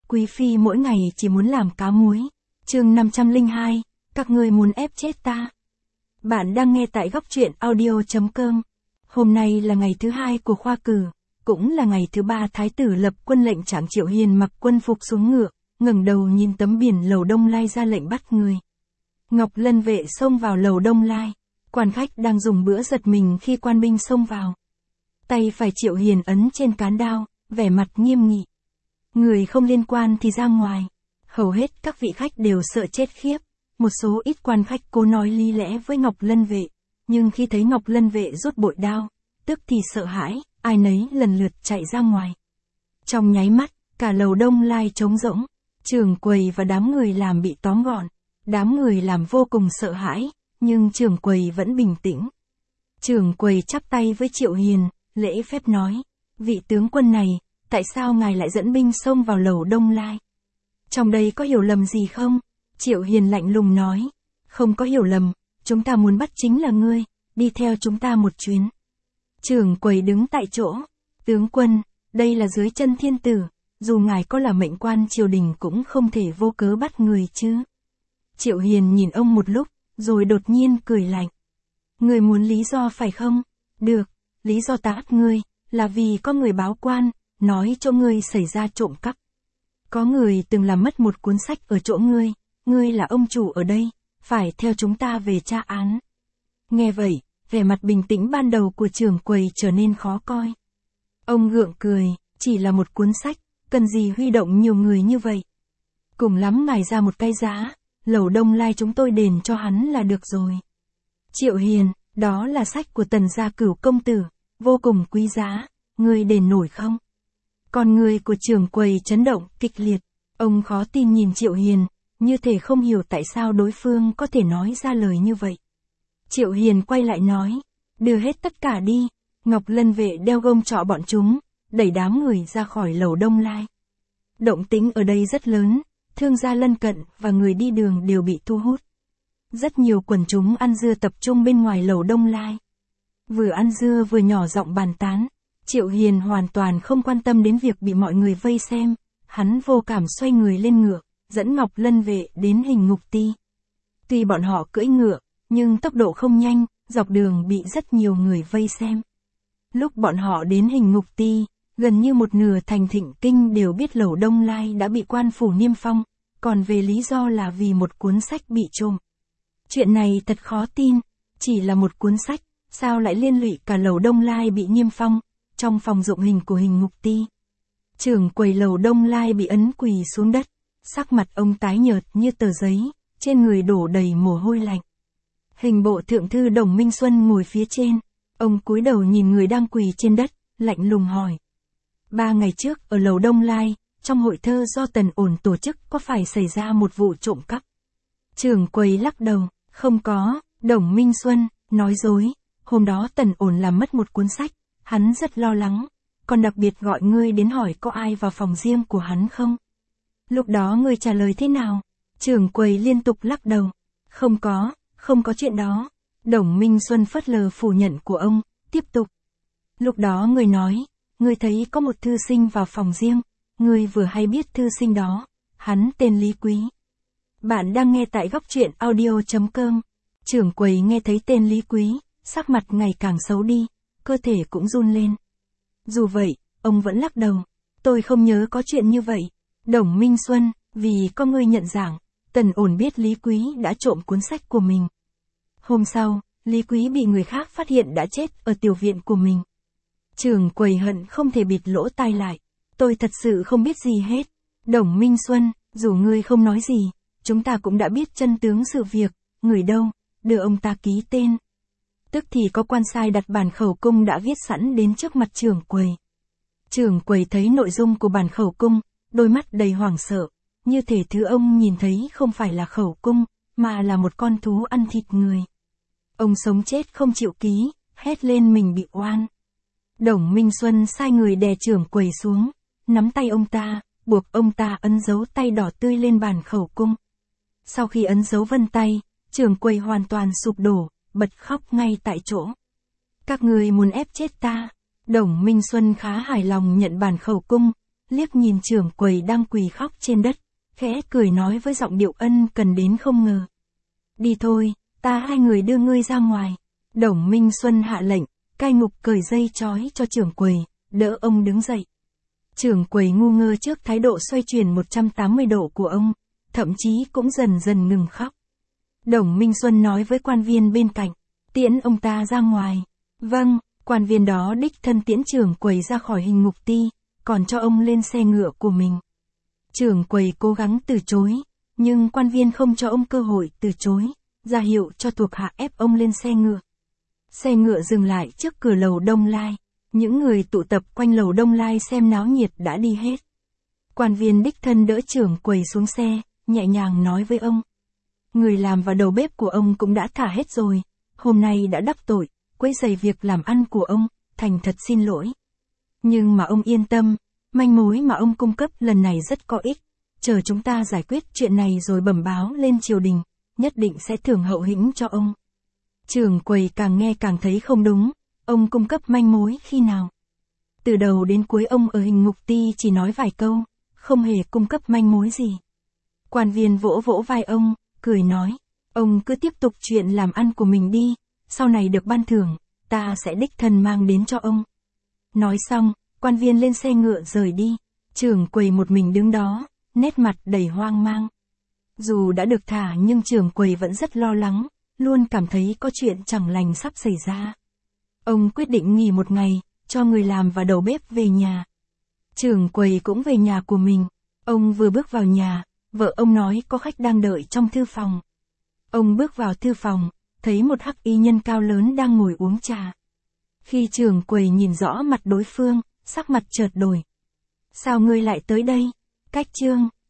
quý phi mỗi ngày chỉ muốn làm cá muối. Chương 502, các ngươi muốn ép chết ta. Bạn đang nghe tại góc truyện audio.com. Hôm nay là ngày thứ 2 của khoa cử, cũng là ngày thứ 3 thái tử lập quân lệnh Tráng Triệu Hiền mặc quân phục xuống ngựa, ngẩng đầu nhìn tấm biển Lầu Đông Lai ra lệnh bắt người. Ngọc Lân vệ xông vào Lầu Đông Lai, quan khách đang dùng bữa giật mình khi quan binh xông vào. Tay phải Triệu Hiền ấn trên cán đao, vẻ mặt nghiêm nghị. Người không liên quan thì ra ngoài. Hầu hết các vị khách đều sợ chết khiếp. Một số ít quan khách cố nói lý lẽ với Ngọc Lân vệ, nhưng khi thấy Ngọc Lân vệ rút bội đao, tức thì sợ hãi, ai nấy lần lượt chạy ra ngoài. Trong nháy mắt, cả Lầu Đông Lai trống rỗng, trưởng quầy và đám người làm bị tóm gọn. Đám người làm vô cùng sợ hãi, nhưng trưởng quầy vẫn bình tĩnh. Trưởng quầy chắp tay với Triệu Hiền, lễ phép nói, vị tướng quân này, tại sao ngài lại dẫn binh xông vào Lầu Đông Lai? Trong đây có hiểu lầm gì không? Triệu Hiền lạnh lùng nói, không có hiểu lầm, chúng ta muốn bắt chính là ngươi, đi theo chúng ta một chuyến. Trưởng quầy đứng tại chỗ, tướng quân, đây là dưới chân thiên tử, dù ngài có là mệnh quan triều đình cũng không thể vô cớ bắt người chứ. Triệu Hiền nhìn ông một lúc, rồi đột nhiên cười lạnh. Ngươi muốn lý do phải không? Được, lý do ta bắt ngươi, là vì có người báo quan, nói cho ngươi xảy ra trộm cắp. Có người từng làm mất một cuốn sách ở chỗ ngươi là ông chủ ở đây, phải theo chúng ta về tra án. Nghe vậy, vẻ mặt bình tĩnh ban đầu của trưởng quầy trở nên khó coi. Ông gượng cười, chỉ là một cuốn sách, cần gì huy động nhiều người như vậy. Cùng lắm ngài ra một cái giá, Lầu Đông Lai chúng tôi đền cho hắn là được rồi. Triệu Hiền, đó là sách của Tần gia Cửu công tử, vô cùng quý giá, ngươi đền nổi không? Con người của trưởng quầy chấn động kịch liệt, ông khó tin nhìn Triệu Hiền, như thể không hiểu tại sao đối phương có thể nói ra lời như vậy. Triệu Hiền quay lại nói, đưa hết tất cả đi. Ngọc Lân vệ đeo gông trọ bọn chúng, đẩy đám người ra khỏi Lầu Đông Lai. Động tĩnh ở đây rất lớn, thương gia lân cận và người đi đường đều bị thu hút. Rất nhiều quần chúng ăn dưa tập trung bên ngoài Lầu Đông Lai. Vừa ăn dưa vừa nhỏ giọng bàn tán. Triệu Hiền hoàn toàn không quan tâm đến việc bị mọi người vây xem, hắn vô cảm xoay người lên ngựa, dẫn Ngọc Lân vệ đến Hình Ngục Ti. Tuy bọn họ cưỡi ngựa, nhưng tốc độ không nhanh, dọc đường bị rất nhiều người vây xem. Lúc bọn họ đến Hình Ngục Ti, gần như một nửa thành Thịnh Kinh đều biết Lầu Đông Lai đã bị quan phủ niêm phong, còn về lý do là vì một cuốn sách bị trộm. Chuyện này thật khó tin, chỉ là một cuốn sách, sao lại liên lụy cả Lầu Đông Lai bị niêm phong, trong phòng dụng hình của Hình Ngục Ti. Trưởng quầy Lầu Đông Lai bị ấn quỳ xuống đất, sắc mặt ông tái nhợt như tờ giấy, trên người đổ đầy mồ hôi lạnh. Hình bộ thượng thư Đồng Minh Xuân ngồi phía trên, ông cúi đầu nhìn người đang quỳ trên đất, lạnh lùng hỏi. 3 ngày trước ở Lầu Đông Lai, trong hội thơ do Tần Ổn tổ chức có phải xảy ra một vụ trộm cắp? Trưởng quầy lắc đầu, không có. Đồng Minh Xuân nói dối, hôm đó Tần Ổn làm mất một cuốn sách, hắn rất lo lắng, còn đặc biệt gọi ngươi đến hỏi có ai vào phòng riêng của hắn không? Lúc đó ngươi trả lời thế nào? Trưởng quầy liên tục lắc đầu, không có chuyện đó. Đồng Minh Xuân phớt lờ phủ nhận của ông, tiếp tục. Lúc đó ngươi nói, ngươi thấy có một thư sinh vào phòng riêng, ngươi vừa hay biết thư sinh đó, hắn tên Lý Quý. Bạn đang nghe tại góc truyện audio.com. Trưởng quầy nghe thấy tên Lý Quý, sắc mặt ngày càng xấu đi, cơ thể cũng run lên. Dù vậy, ông vẫn lắc đầu, tôi không nhớ có chuyện như vậy. Đồng Minh Xuân, vì có ngươi nhận dạng, Tần Ổn biết Lý Quý đã trộm cuốn sách của mình. Hôm sau, Lý Quý bị người khác phát hiện đã chết ở tiểu viện của mình. Trưởng quầy hận không thể bịt lỗ tai lại, tôi thật sự không biết gì hết. Đồng Minh Xuân, dù ngươi không nói gì, chúng ta cũng đã biết chân tướng sự việc, người đâu, đưa ông ta ký tên. Tức thì có quan sai đặt bản khẩu cung đã viết sẵn đến trước mặt trưởng quầy. Trưởng quầy thấy nội dung của bản khẩu cung, đôi mắt đầy hoảng sợ, như thể thứ ông nhìn thấy không phải là khẩu cung, mà là một con thú ăn thịt người. Ông sống chết không chịu ký, hét lên mình bị oan. Đồng Minh Xuân sai người đè trưởng quầy xuống, nắm tay ông ta, buộc ông ta ấn dấu tay đỏ tươi lên bản khẩu cung. Sau khi ấn dấu vân tay, trưởng quầy hoàn toàn sụp đổ, bật khóc ngay tại chỗ. Các người muốn ép chết ta. Đồng Minh Xuân khá hài lòng nhận bản khẩu cung, liếc nhìn trưởng quầy đang quỳ khóc trên đất, khẽ cười nói với giọng điệu ân cần đến không ngờ. Đi thôi, ta hai người đưa ngươi ra ngoài. Đồng Minh Xuân hạ lệnh, cai ngục cởi dây trói cho trưởng quầy, đỡ ông đứng dậy. Trưởng quầy ngu ngơ trước thái độ xoay chuyển 180 độ của ông, thậm chí cũng dần dần ngừng khóc. Đồng Minh Xuân nói với quan viên bên cạnh, tiễn ông ta ra ngoài. Vâng, quan viên đó đích thân tiễn trưởng quầy ra khỏi hình ngục ti, còn cho ông lên xe ngựa của mình. Trưởng quầy cố gắng từ chối, nhưng quan viên không cho ông cơ hội từ chối, ra hiệu cho thuộc hạ ép ông lên xe ngựa. Xe ngựa dừng lại trước cửa lầu Đông Lai. Những người tụ tập quanh lầu Đông Lai xem náo nhiệt đã đi hết. Quan viên đích thân đỡ trưởng quầy xuống xe, nhẹ nhàng nói với ông. Người làm và đầu bếp của ông cũng đã thả hết rồi, hôm nay đã đắc tội, quấy rầy việc làm ăn của ông, thành thật xin lỗi. Nhưng mà ông yên tâm, manh mối mà ông cung cấp lần này rất có ích, chờ chúng ta giải quyết chuyện này rồi bẩm báo lên triều đình, nhất định sẽ thưởng hậu hĩnh cho ông. Trưởng quầy càng nghe càng thấy không đúng, ông cung cấp manh mối khi nào? Từ đầu đến cuối ông ở hình ngục ti chỉ nói vài câu, không hề cung cấp manh mối gì. Quan viên vỗ vỗ vai ông, cười nói, ông cứ tiếp tục chuyện làm ăn của mình đi, sau này được ban thưởng, ta sẽ đích thân mang đến cho ông. Nói xong, quan viên lên xe ngựa rời đi, trưởng quầy một mình đứng đó, nét mặt đầy hoang mang. Dù đã được thả nhưng trưởng quầy vẫn rất lo lắng, luôn cảm thấy có chuyện chẳng lành sắp xảy ra. Ông quyết định nghỉ một ngày, cho người làm và đầu bếp về nhà. Trưởng quầy cũng về nhà của mình. Ông vừa bước vào nhà, vợ ông nói có khách đang đợi trong thư phòng. Ông bước vào thư phòng, thấy một hắc y nhân cao lớn đang ngồi uống trà. Khi trưởng quầy nhìn rõ mặt đối phương, sắc mặt chợt đổi. Sao ngươi lại tới đây? Cách chương